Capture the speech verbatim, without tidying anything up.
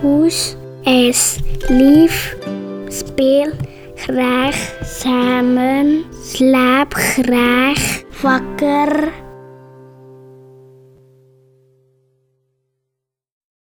poes is lief, speel graag samen, slaap graag, wakker